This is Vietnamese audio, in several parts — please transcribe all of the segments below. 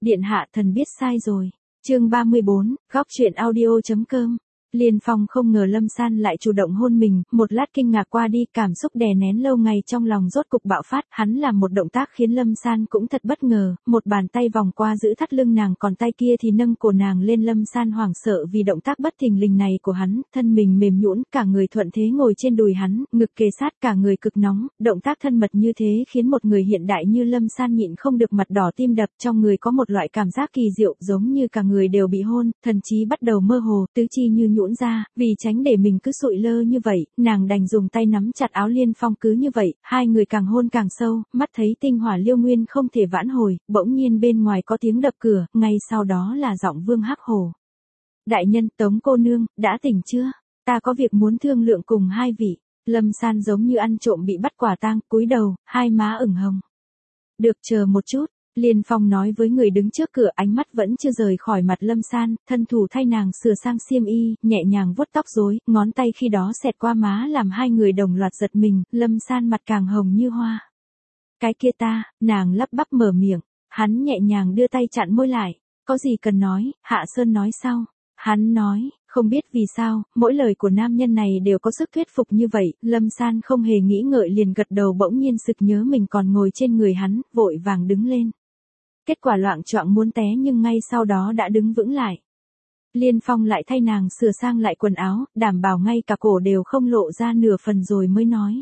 Điện hạ thần biết sai rồi. Chương 34, góc truyện audio.com. Liên Phong không ngờ Lâm San lại chủ động hôn mình, một lát kinh ngạc qua đi, cảm xúc đè nén lâu ngày trong lòng rốt cục bạo phát, hắn làm một động tác khiến Lâm San cũng thật bất ngờ, một bàn tay vòng qua giữ thắt lưng nàng, còn tay kia thì nâng cổ nàng lên. Lâm San hoảng sợ vì động tác bất thình lình này của hắn, thân mình mềm nhũn, cả người thuận thế ngồi trên đùi hắn, ngực kề sát, cả người cực nóng, động tác thân mật như thế khiến một người hiện đại như Lâm San nhịn không được mặt đỏ tim đập, trong người có một loại cảm giác kỳ diệu, giống như cả người đều bị hôn, thần trí bắt đầu mơ hồ, tứ chi như nhũn ra, vì tránh để mình cứ sụi lơ như vậy, nàng đành dùng tay nắm chặt áo Liên Phong. Cứ như vậy, hai người càng hôn càng sâu, mắt thấy tinh hỏa liêu nguyên không thể vãn hồi, bỗng nhiên bên ngoài có tiếng đập cửa, ngay sau đó là giọng Vương Hắc Hổ. Đại nhân, Tống cô nương, đã tỉnh chưa? Ta có việc muốn thương lượng cùng hai vị. Lâm San giống như ăn trộm bị bắt quả tang, cúi đầu, hai má ửng hồng. Được, chờ một chút. Liên Phong nói với người đứng trước cửa, ánh mắt vẫn chưa rời khỏi mặt Lâm San, thân thủ thay nàng sửa sang xiêm y, nhẹ nhàng vuốt tóc rối, ngón tay khi đó xẹt qua má làm hai người đồng loạt giật mình, Lâm San mặt càng hồng như hoa. Cái kia ta, nàng lắp bắp mở miệng, hắn nhẹ nhàng đưa tay chặn môi lại, có gì cần nói, Hạ Sơn nói sau. Hắn nói, không biết vì sao, mỗi lời của nam nhân này đều có sức thuyết phục như vậy, Lâm San không hề nghĩ ngợi liền gật đầu, bỗng nhiên sực nhớ mình còn ngồi trên người hắn, vội vàng đứng lên. Kết quả loạng choạng muốn té nhưng ngay sau đó đã đứng vững lại. Liên Phong lại thay nàng sửa sang lại quần áo, đảm bảo ngay cả cổ đều không lộ ra nửa phần rồi mới nói.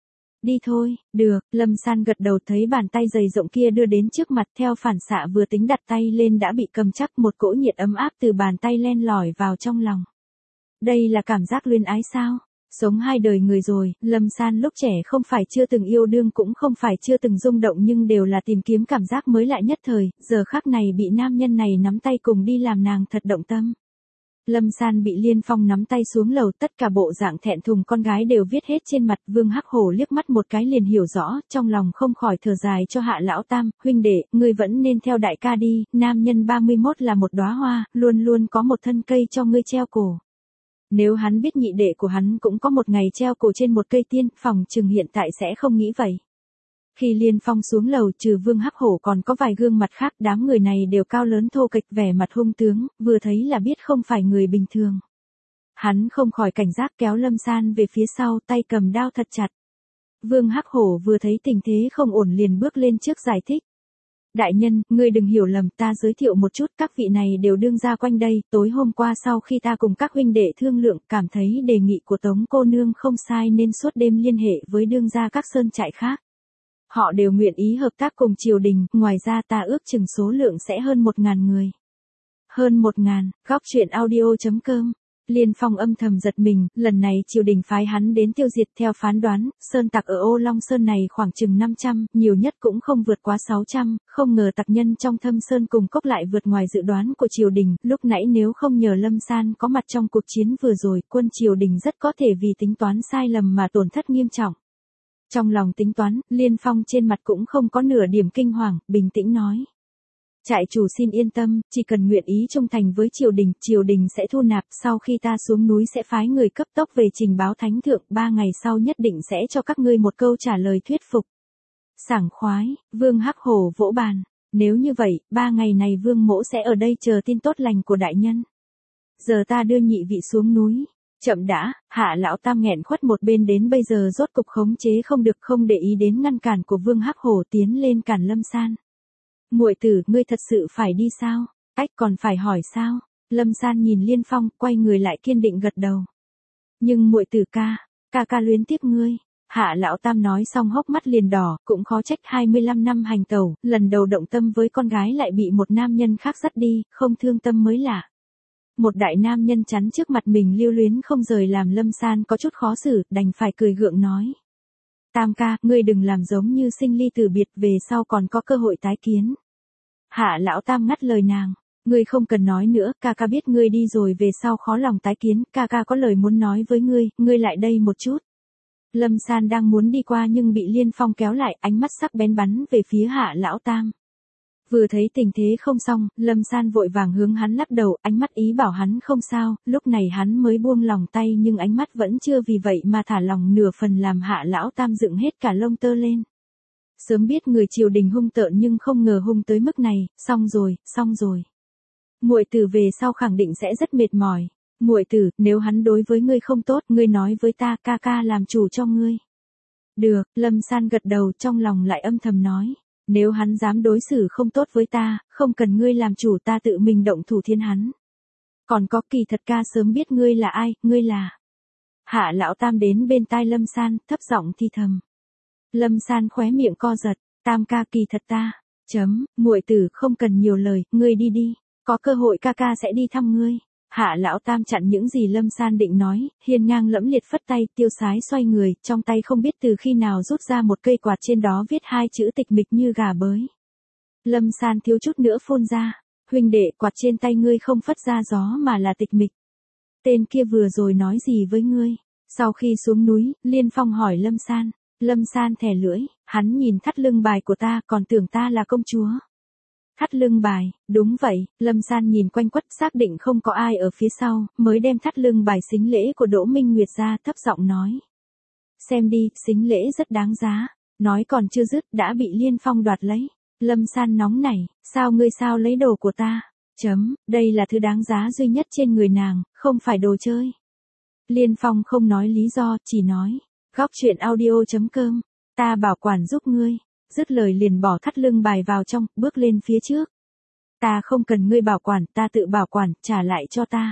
Đi thôi, được. Lâm San gật đầu, thấy bàn tay dày rộng kia đưa đến trước mặt, theo phản xạ vừa tính đặt tay lên đã bị cầm chắc, một cỗ nhiệt ấm áp từ bàn tay len lỏi vào trong lòng. Đây là cảm giác luyến ái sao? Sống hai đời người rồi, Lâm San lúc trẻ không phải chưa từng yêu đương cũng không phải chưa từng rung động, nhưng đều là tìm kiếm cảm giác mới lạ nhất thời, giờ khắc này bị nam nhân này nắm tay cùng đi làm nàng thật động tâm. Lâm San bị Liên Phong nắm tay xuống lầu, tất cả bộ dạng thẹn thùng con gái đều viết hết trên mặt. Vương Hắc Hổ liếc mắt một cái liền hiểu rõ, trong lòng không khỏi thở dài cho Hạ lão tam, huynh đệ, ngươi vẫn nên theo đại ca đi, nam nhân 31 là một đóa hoa, luôn luôn có một thân cây cho ngươi treo cổ. Nếu hắn biết nhị đệ của hắn cũng có một ngày treo cổ trên một cây tiên, phòng chừng hiện tại sẽ không nghĩ vậy. Khi Liên Phong xuống lầu, trừ Vương Hắc Hổ còn có vài gương mặt khác, đám người này đều cao lớn thô kệch, vẻ mặt hung tướng, vừa thấy là biết không phải người bình thường. Hắn không khỏi cảnh giác kéo Lâm San về phía sau, tay cầm đao thật chặt. Vương Hắc Hổ vừa thấy tình thế không ổn liền bước lên trước giải thích. Đại nhân, ngươi đừng hiểu lầm, ta giới thiệu một chút, các vị này đều đương gia quanh đây, tối hôm qua sau khi ta cùng các huynh đệ thương lượng, cảm thấy đề nghị của Tống cô nương không sai nên suốt đêm liên hệ với đương gia các sơn trại khác. Họ đều nguyện ý hợp tác cùng triều đình, ngoài ra ta ước chừng số lượng sẽ hơn 1000 người. Hơn 1000, góc truyện audio.com. Liên Phong âm thầm giật mình, lần này triều đình phái hắn đến tiêu diệt, theo phán đoán, sơn tặc ở Ô Long Sơn này khoảng chừng 500, nhiều nhất cũng không vượt quá 600, không ngờ tặc nhân trong Thâm Sơn cùng Cốc lại vượt ngoài dự đoán của triều đình, lúc nãy nếu không nhờ Lâm San có mặt trong cuộc chiến vừa rồi, quân triều đình rất có thể vì tính toán sai lầm mà tổn thất nghiêm trọng. Trong lòng tính toán, Liên Phong trên mặt cũng không có nửa điểm kinh hoàng, bình tĩnh nói. Trại chủ xin yên tâm, chỉ cần nguyện ý trung thành với triều đình sẽ thu nạp, sau khi ta xuống núi sẽ phái người cấp tốc về trình báo thánh thượng, 3 ngày sau nhất định sẽ cho các ngươi một câu trả lời thuyết phục. Sảng khoái, Vương Hắc Hổ vỗ bàn, nếu như vậy, 3 ngày này Vương mỗ sẽ ở đây chờ tin tốt lành của đại nhân. Giờ ta đưa nhị vị xuống núi. Chậm đã, Hạ lão tam nghẹn khuất một bên đến bây giờ rốt cục khống chế không được, không để ý đến ngăn cản của Vương Hắc Hổ, tiến lên cản Lâm San. Muội tử, ngươi thật sự phải đi sao? Ách, còn phải hỏi sao? Lâm San nhìn Liên Phong, quay người lại kiên định gật đầu. Nhưng muội tử ca luyến tiếc ngươi. Hạ lão tam nói xong hốc mắt liền đỏ, cũng khó trách 25 năm hành tẩu, lần đầu động tâm với con gái lại bị một nam nhân khác dắt đi, không thương tâm mới lạ. Một đại nam nhân chắn trước mặt mình lưu luyến không rời làm Lâm San có chút khó xử, đành phải cười gượng nói. Tam ca, ngươi đừng làm giống như sinh ly tử biệt, về sau còn có cơ hội tái kiến. Hạ lão tam ngắt lời nàng. Ngươi không cần nói nữa, ca biết ngươi đi rồi về sau khó lòng tái kiến, ca có lời muốn nói với ngươi lại đây một chút. Lâm San đang muốn đi qua nhưng bị Liên Phong kéo lại, ánh mắt sắc bén bắn về phía Hạ lão tam. Vừa thấy tình thế không xong, Lâm San vội vàng hướng hắn lắc đầu, ánh mắt ý bảo hắn không sao, lúc này hắn mới buông lòng tay, nhưng ánh mắt vẫn chưa vì vậy mà thả lòng nửa phần, làm Hạ lão tam dựng hết cả lông tơ lên. Sớm biết người triều đình hung tợn nhưng không ngờ hung tới mức này, xong rồi, xong rồi. Muội tử về sau khẳng định sẽ rất mệt mỏi. Muội tử, nếu hắn đối với ngươi không tốt, ngươi nói với ta, ca ca làm chủ cho ngươi. Được, Lâm San gật đầu, trong lòng lại âm thầm nói. Nếu hắn dám đối xử không tốt với ta, không cần ngươi làm chủ, ta tự mình động thủ thiên hắn. Còn có, kỳ thật ca sớm biết ngươi là ai, ngươi là... Hạ lão tam đến bên tai Lâm San, thấp giọng thi thầm. Lâm San khóe miệng co giật, tam ca, kỳ thật ta. Muội tử không cần nhiều lời, ngươi đi đi. Có cơ hội ca ca sẽ đi thăm ngươi. Hạ lão tam chặn những gì Lâm San định nói, hiên ngang lẫm liệt phất tay, tiêu sái xoay người, trong tay không biết từ khi nào rút ra một cây quạt, trên đó viết 2 chữ tịch mịch như gà bới. Lâm San thiếu chút nữa phun ra, huynh đệ, quạt trên tay ngươi không phất ra gió mà là tịch mịch. Tên kia vừa rồi nói gì với ngươi? Sau khi xuống núi, Liên Phong hỏi Lâm San. Lâm San thè lưỡi, hắn nhìn thắt lưng bài của ta, còn tưởng ta là công chúa. Thắt lưng bài, đúng vậy, Lâm San nhìn quanh quất, xác định không có ai ở phía sau, mới đem thắt lưng bài xính lễ của Đỗ Minh Nguyệt ra, thấp giọng nói. Xem đi, xính lễ rất đáng giá. Nói còn chưa dứt, đã bị Liên Phong đoạt lấy. Lâm San nóng nảy, sao ngươi sao lấy đồ của ta? Đây là thứ đáng giá duy nhất trên người nàng, không phải đồ chơi. Liên Phong không nói lý do, chỉ nói. Góc truyện audio.com, ta bảo quản giúp ngươi. Dứt lời liền bỏ thắt lưng bài vào trong, bước lên phía trước. Ta không cần ngươi bảo quản, ta tự bảo quản, trả lại cho ta.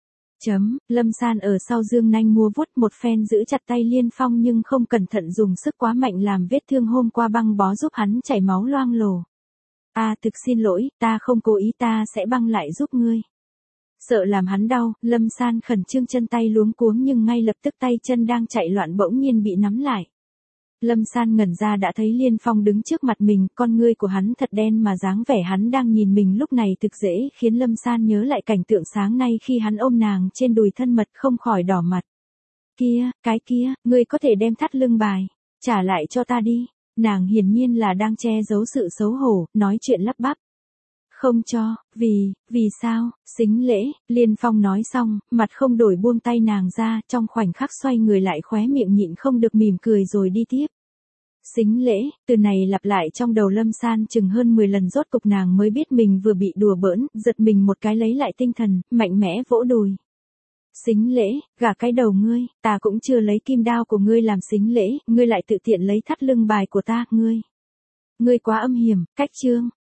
Lâm San ở sau dương nanh múa vuốt một phen giữ chặt tay Liên Phong nhưng không cẩn thận dùng sức quá mạnh làm vết thương hôm qua băng bó giúp hắn chảy máu loang lổ. Thực xin lỗi, ta không cố ý, ta sẽ băng lại giúp ngươi. Sợ làm hắn đau, Lâm San khẩn trương, chân tay luống cuống nhưng ngay lập tức tay chân đang chạy loạn bỗng nhiên bị nắm lại. Lâm San ngẩn ra đã thấy Liên Phong đứng trước mặt mình, con ngươi của hắn thật đen mà dáng vẻ hắn đang nhìn mình lúc này thực dễ khiến Lâm San nhớ lại cảnh tượng sáng nay khi hắn ôm nàng trên đùi thân mật, không khỏi đỏ mặt. Cái kia, ngươi có thể đem thắt lưng bài, trả lại cho ta đi. Nàng hiển nhiên là đang che giấu sự xấu hổ, nói chuyện lắp bắp. Không cho, vì sao, xính lễ, Liên Phong nói xong, mặt không đổi buông tay nàng ra, trong khoảnh khắc xoay người lại khóe miệng nhịn không được mỉm cười rồi đi tiếp. Xính lễ, từ này lặp lại trong đầu Lâm San chừng hơn 10 lần, rốt cục nàng mới biết mình vừa bị đùa bỡn, giật mình một cái lấy lại tinh thần, mạnh mẽ vỗ đùi. Xính lễ, gả cái đầu ngươi, ta cũng chưa lấy kim đao của ngươi làm xính lễ, ngươi lại tự tiện lấy thắt lưng bài của ta, ngươi quá âm hiểm, cách trương.